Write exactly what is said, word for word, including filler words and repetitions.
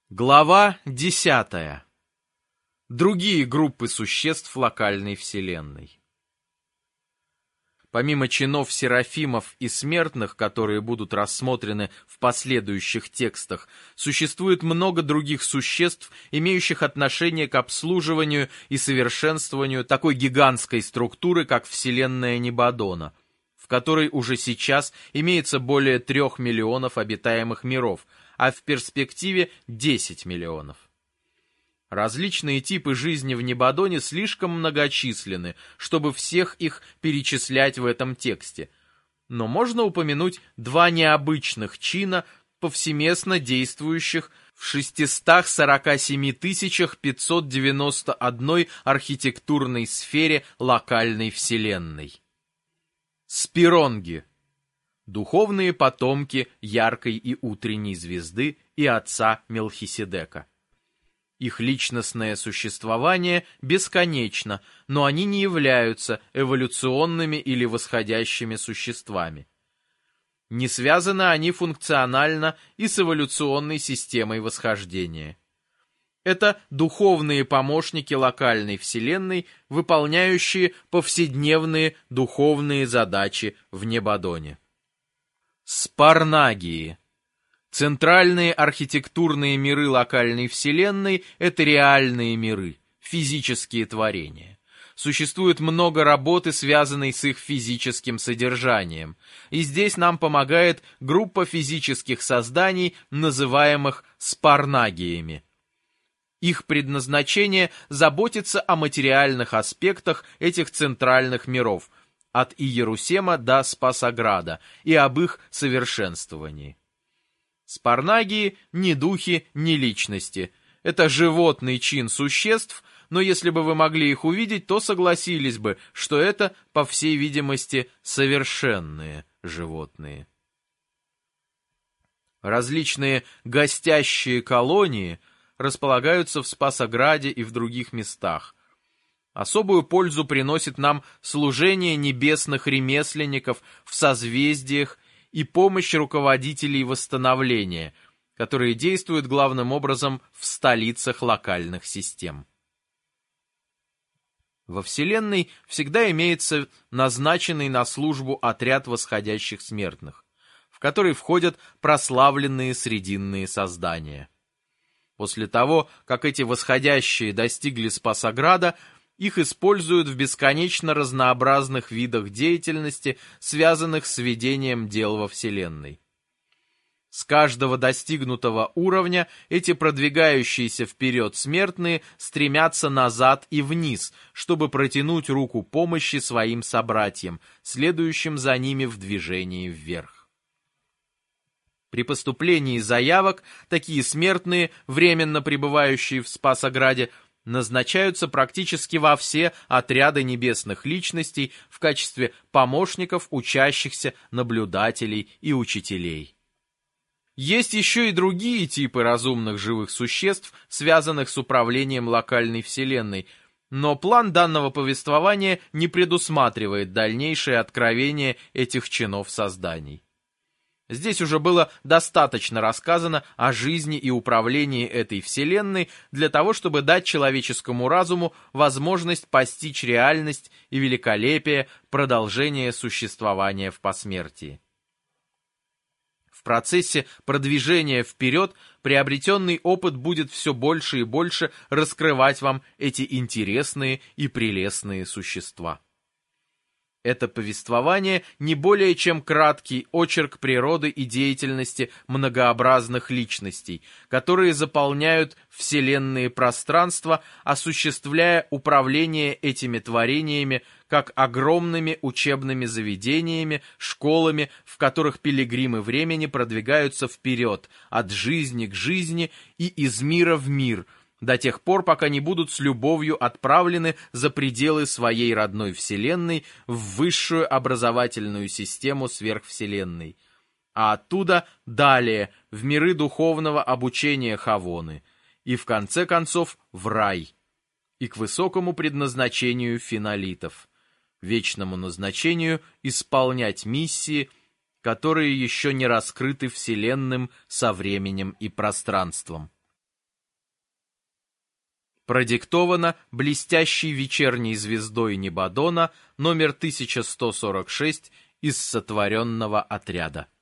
Глава десятая. Другие группы существ локальной Вселенной. Помимо чинов серафимов и смертных, которые будут рассмотрены в последующих текстах, существует много других существ, имеющих отношение к обслуживанию и совершенствованию такой гигантской структуры, как Вселенная Небодона, в которой уже сейчас имеется более трех миллионов обитаемых миров, а в перспективе десять миллионов. Различные типы жизни в Небодоне слишком многочисленны, чтобы всех их перечислять в этом тексте. Но можно упомянуть два необычных чина, повсеместно действующих в шестистах сорока семи тысячах пятьсот девяносто одной архитектурной сфере локальной Вселенной. Спиронги. Духовные потомки яркой и утренней звезды и отца Мелхиседека. Их личностное существование бесконечно, но они не являются эволюционными или восходящими существами. Не связаны они функционально и с эволюционной системой восхождения. Это духовные помощники локальной Вселенной, выполняющие повседневные духовные задачи в Небодоне. Спарнагии. Центральные архитектурные миры локальной Вселенной – это реальные миры, физические творения. Существует много работы, связанной с их физическим содержанием. И здесь нам помогает группа физических созданий, называемых спарнагиями. Их предназначение – заботиться о материальных аспектах этих центральных миров, от Иерусема до Спасограда, и об их совершенствовании. Спарнагии ни духи, ни личности. Это животный чин существ, но если бы вы могли их увидеть, то согласились бы, что это, по всей видимости, совершенные животные. Различные гостящие колонии располагаются в Спасограде и в других местах. Особую пользу приносит нам служение небесных ремесленников в созвездиях и помощь руководителей восстановления, которые действуют главным образом в столицах локальных систем. Во Вселенной всегда имеется назначенный на службу отряд восходящих смертных, в который входят прославленные срединные создания. После того, как эти восходящие достигли Спасограда, их используют в бесконечно разнообразных видах деятельности, связанных с ведением дел во Вселенной. С каждого достигнутого уровня эти продвигающиеся вперед смертные стремятся назад и вниз, чтобы протянуть руку помощи своим собратьям, следующим за ними в движении вверх. При поступлении заявок такие смертные, временно пребывающие в Спасограде, назначаются практически во все отряды небесных личностей в качестве помощников, учащихся, наблюдателей и учителей. Есть еще и другие типы разумных живых существ, связанных с управлением локальной Вселенной, но план данного повествования не предусматривает дальнейшее откровение этих чинов созданий. Здесь уже было достаточно рассказано о жизни и управлении этой Вселенной для того, чтобы дать человеческому разуму возможность постичь реальность и великолепие продолжения существования в посмертии. В процессе продвижения вперед приобретенный опыт будет все больше и больше раскрывать вам эти интересные и прелестные существа. Это повествование не более чем краткий очерк природы и деятельности многообразных личностей, которые заполняют вселенные пространства, осуществляя управление этими творениями как огромными учебными заведениями, школами, в которых пилигримы времени продвигаются вперед, от жизни к жизни и из мира в мир, до тех пор, пока не будут с любовью отправлены за пределы своей родной Вселенной в высшую образовательную систему сверхвселенной, а оттуда далее в миры духовного обучения Хавоны и в конце концов в рай и к высокому предназначению финолитов, вечному назначению исполнять миссии, которые еще не раскрыты Вселенным со временем и пространством. Продиктовано блестящей вечерней звездой Небадона номер тысяча сто сорок шесть из сотворенного отряда.